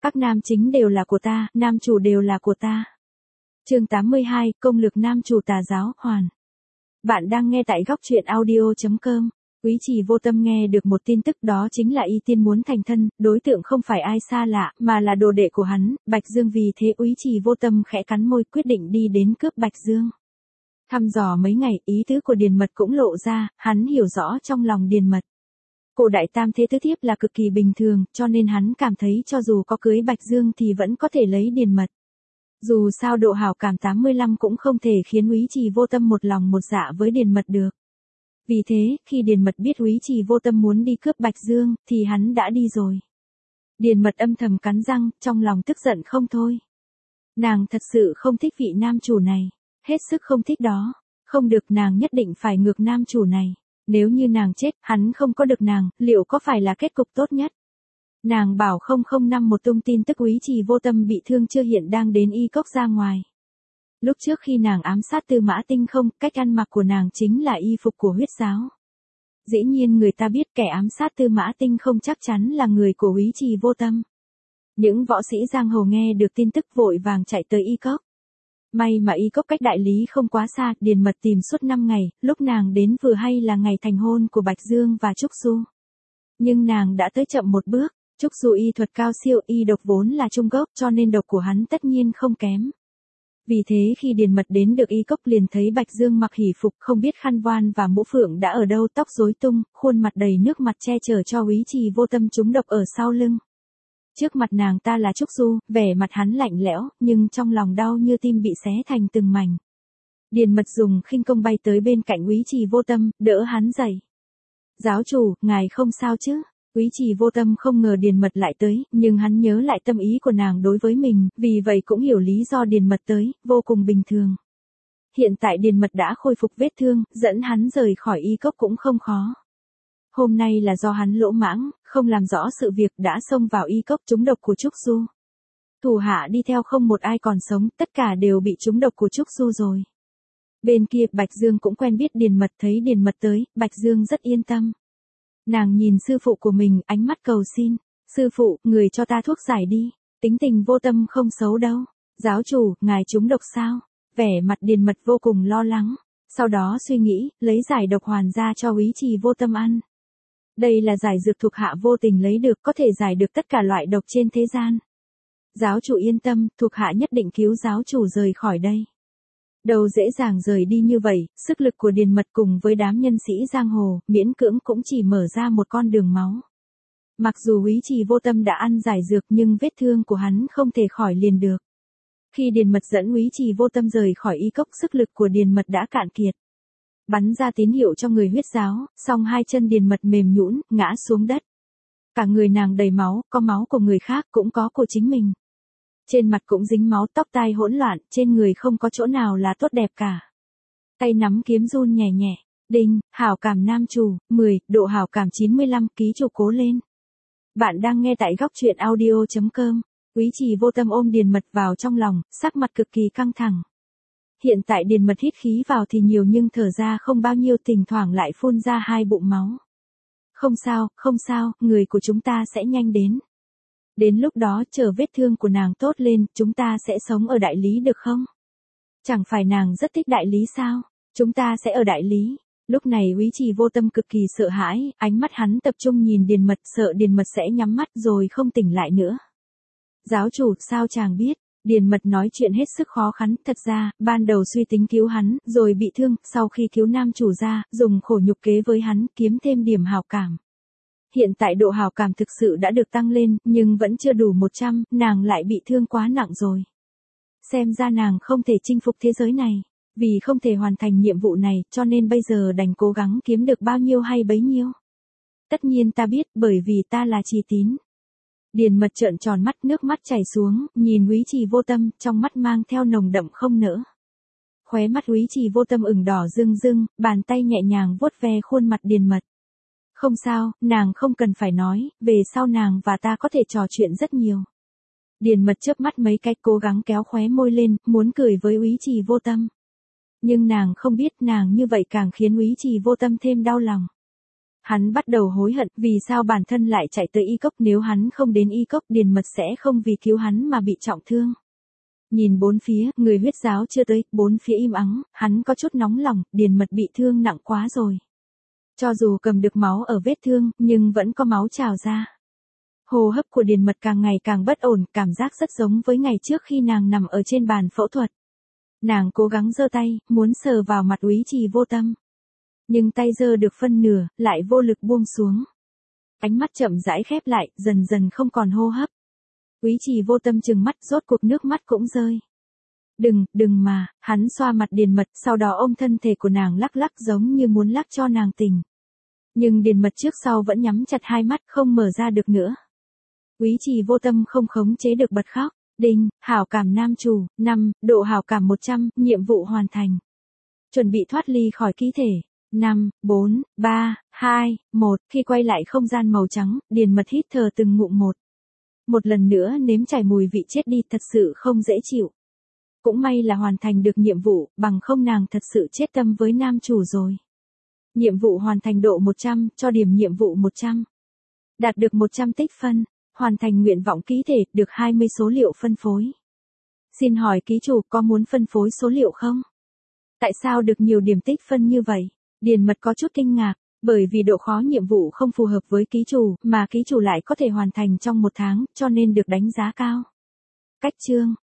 Các nam chính đều là của ta, nam chủ đều là của ta. Chương 82, công lực nam chủ tà giáo, hoàn. Bạn đang nghe tại góc truyện audio.com. Quý Trì Vô Tâm nghe được một tin tức, đó chính là Y Tiên muốn thành thân, đối tượng không phải ai xa lạ, mà là đồ đệ của hắn, Bạch Dương. Vì thế Quý Trì Vô Tâm khẽ cắn môi, quyết định đi đến cướp Bạch Dương. Thăm dò mấy ngày, ý tứ của Điền Mật cũng lộ ra, hắn hiểu rõ trong lòng Điền Mật. Cổ đại tam thế tứ thiếp là cực kỳ bình thường, cho nên hắn cảm thấy cho dù có cưới Bạch Dương thì vẫn có thể lấy Điền Mật. Dù sao độ hảo cảm 85 cũng không thể khiến Úy Trì Vô Tâm một lòng một dạ với Điền Mật được. Vì thế, khi Điền Mật biết Úy Trì Vô Tâm muốn đi cướp Bạch Dương, thì hắn đã đi rồi. Điền Mật âm thầm cắn răng, trong lòng tức giận không thôi. Nàng thật sự không thích vị nam chủ này, hết sức không thích đó. Không được, nàng nhất định phải ngược nam chủ này. Nếu như nàng chết, hắn không có được nàng, liệu có phải là kết cục tốt nhất? Nàng bảo 005 một tung tin tức Úy Trì Vô Tâm bị thương chưa hiện đang đến y cốc ra ngoài. Lúc trước khi nàng ám sát Tư Mã Tinh Không, cách ăn mặc của nàng chính là y phục của huyết giáo. Dĩ nhiên người ta biết kẻ ám sát Tư Mã Tinh Không chắc chắn là người của Úy Trì Vô Tâm. Những võ sĩ giang hồ nghe được tin tức vội vàng chạy tới y cốc. May mà y cốc cách đại lý không quá xa, Điền Mật tìm suốt 5 ngày, lúc nàng đến vừa hay là ngày thành hôn của Bạch Dương và Trúc Du. Nhưng nàng đã tới chậm một bước, Trúc Du y thuật cao siêu, y độc vốn là trung gốc cho nên độc của hắn tất nhiên không kém. Vì thế khi Điền Mật đến được y cốc liền thấy Bạch Dương mặc hỷ phục, không biết khăn voan và mũ phượng đã ở đâu, tóc rối tung, khuôn mặt đầy nước mặt che chở cho Úy Trì Vô Tâm trúng độc ở sau lưng. Trước mặt nàng ta là Trúc Du, vẻ mặt hắn lạnh lẽo, nhưng trong lòng đau như tim bị xé thành từng mảnh. Điền Mật dùng khinh công bay tới bên cạnh Úy Trì Vô Tâm, đỡ hắn dậy. Giáo chủ, ngài không sao chứ? Úy Trì Vô Tâm không ngờ Điền Mật lại tới, nhưng hắn nhớ lại tâm ý của nàng đối với mình, vì vậy cũng hiểu lý do Điền Mật tới, vô cùng bình thường. Hiện tại Điền Mật đã khôi phục vết thương, dẫn hắn rời khỏi y cốc cũng không khó. Hôm nay là do hắn lỗ mãng, không làm rõ sự việc đã xông vào y cốc trúng độc của Trúc Du. Thủ hạ đi theo không một ai còn sống, tất cả đều bị trúng độc của Trúc Du rồi. Bên kia Bạch Dương cũng quen biết Điền Mật, thấy Điền Mật tới, Bạch Dương rất yên tâm. Nàng nhìn sư phụ của mình, ánh mắt cầu xin. Sư phụ, người cho ta thuốc giải đi. Tính tình Vô Tâm không xấu đâu. Giáo chủ, ngài trúng độc sao? Vẻ mặt Điền Mật vô cùng lo lắng. Sau đó suy nghĩ, lấy giải độc hoàn ra cho Úy Trì Vô Tâm ăn. Đây là giải dược thuộc hạ vô tình lấy được, có thể giải được tất cả loại độc trên thế gian. Giáo chủ yên tâm, thuộc hạ nhất định cứu giáo chủ rời khỏi đây. Đâu dễ dàng rời đi như vậy, sức lực của Điền Mật cùng với đám nhân sĩ giang hồ, miễn cưỡng cũng chỉ mở ra một con đường máu. Mặc dù Úy Trì Vô Tâm đã ăn giải dược nhưng vết thương của hắn không thể khỏi liền được. Khi Điền Mật dẫn Úy Trì Vô Tâm rời khỏi y cốc, sức lực của Điền Mật đã cạn kiệt. Bắn ra tín hiệu cho người huyết giáo, song hai chân Điền Mật mềm nhũn, ngã xuống đất. Cả người nàng đầy máu, có máu của người khác cũng có của chính mình. Trên mặt cũng dính máu, tóc tai hỗn loạn, trên người không có chỗ nào là tốt đẹp cả. Tay nắm kiếm run nhẹ nhẹ. Đinh, hảo cảm nam chủ, 10, độ hảo cảm 95, ký chủ cố lên. Bạn đang nghe tại góc truyện audio.com. Úy Trì Vô Tâm ôm Điền Mật vào trong lòng, sắc mặt cực kỳ căng thẳng. Hiện tại Điền Mật hít khí vào thì nhiều nhưng thở ra không bao nhiêu, thỉnh thoảng lại phun ra 2 bụng máu. Không sao, người của chúng ta sẽ nhanh đến. Đến lúc đó chờ vết thương của nàng tốt lên, chúng ta sẽ sống ở đại lý được không? Chẳng phải nàng rất thích đại lý sao? Chúng ta sẽ ở đại lý. Lúc này Úy Trì Vô Tâm cực kỳ sợ hãi, ánh mắt hắn tập trung nhìn Điền Mật, sợ Điền Mật sẽ nhắm mắt rồi không tỉnh lại nữa. Giáo chủ, sao chàng biết? Điền Mật nói chuyện hết sức khó khăn, thật ra, ban đầu suy tính cứu hắn, rồi bị thương, sau khi cứu nam chủ ra, dùng khổ nhục kế với hắn, kiếm thêm điểm hảo cảm. Hiện tại độ hảo cảm thực sự đã được tăng lên, nhưng vẫn chưa đủ 100, nàng lại bị thương quá nặng rồi. Xem ra nàng không thể chinh phục thế giới này, vì không thể hoàn thành nhiệm vụ này, cho nên bây giờ đành cố gắng kiếm được bao nhiêu hay bấy nhiêu. Tất nhiên ta biết, bởi vì ta là Trì Tín. Điền Mật trợn tròn mắt, nước mắt chảy xuống, nhìn Úy Trì Vô Tâm, trong mắt mang theo nồng đậm không nỡ. Khóe mắt Úy Trì Vô Tâm ửng đỏ rưng rưng, bàn tay nhẹ nhàng vuốt ve khuôn mặt Điền Mật. Không sao, nàng không cần phải nói, về sau nàng và ta có thể trò chuyện rất nhiều. Điền Mật chớp mắt mấy cái, cố gắng kéo khóe môi lên, muốn cười với Úy Trì Vô Tâm. Nhưng nàng không biết nàng như vậy càng khiến Úy Trì Vô Tâm thêm đau lòng. Hắn bắt đầu hối hận vì sao bản thân lại chạy tới y cốc, nếu hắn không đến y cốc Điền Mật sẽ không vì cứu hắn mà bị trọng thương. Nhìn bốn phía, người huyết giáo chưa tới, bốn phía im ắng, hắn có chút nóng lòng, Điền Mật bị thương nặng quá rồi. Cho dù cầm được máu ở vết thương, nhưng vẫn có máu trào ra. Hô hấp của Điền Mật càng ngày càng bất ổn, cảm giác rất giống với ngày trước khi nàng nằm ở trên bàn phẫu thuật. Nàng cố gắng giơ tay, muốn sờ vào mặt Úy Trì Vô Tâm. Nhưng tay giơ được phân nửa, lại vô lực buông xuống. Ánh mắt chậm rãi khép lại, dần dần không còn hô hấp. Úy Trì Vô Tâm trừng mắt, rốt cuộc nước mắt cũng rơi. Đừng mà, hắn xoa mặt Điền Mật, sau đó ôm thân thể của nàng lắc lắc giống như muốn lắc cho nàng tỉnh. Nhưng Điền Mật trước sau vẫn nhắm chặt hai mắt, không mở ra được nữa. Úy Trì Vô Tâm không khống chế được bật khóc. Đinh, hảo cảm nam chủ, 5, độ hảo cảm 100, nhiệm vụ hoàn thành. Chuẩn bị thoát ly khỏi ký thể. 5, 4, 3, 2, 1, khi quay lại không gian màu trắng, Điền Mật hít thở từng ngụm một. Một lần nữa nếm trải mùi vị chết đi, thật sự không dễ chịu. Cũng may là hoàn thành được nhiệm vụ, bằng không nàng thật sự chết tâm với nam chủ rồi. Nhiệm vụ hoàn thành độ 100, cho điểm nhiệm vụ 100. Đạt được 100 tích phân, hoàn thành nguyện vọng ký thể, được 20 số liệu phân phối. Xin hỏi ký chủ có muốn phân phối số liệu không? Tại sao được nhiều điểm tích phân như vậy? Điền Mật có chút kinh ngạc, bởi vì độ khó nhiệm vụ không phù hợp với ký chủ, mà ký chủ lại có thể hoàn thành trong 1 tháng, cho nên được đánh giá cao. Cách chương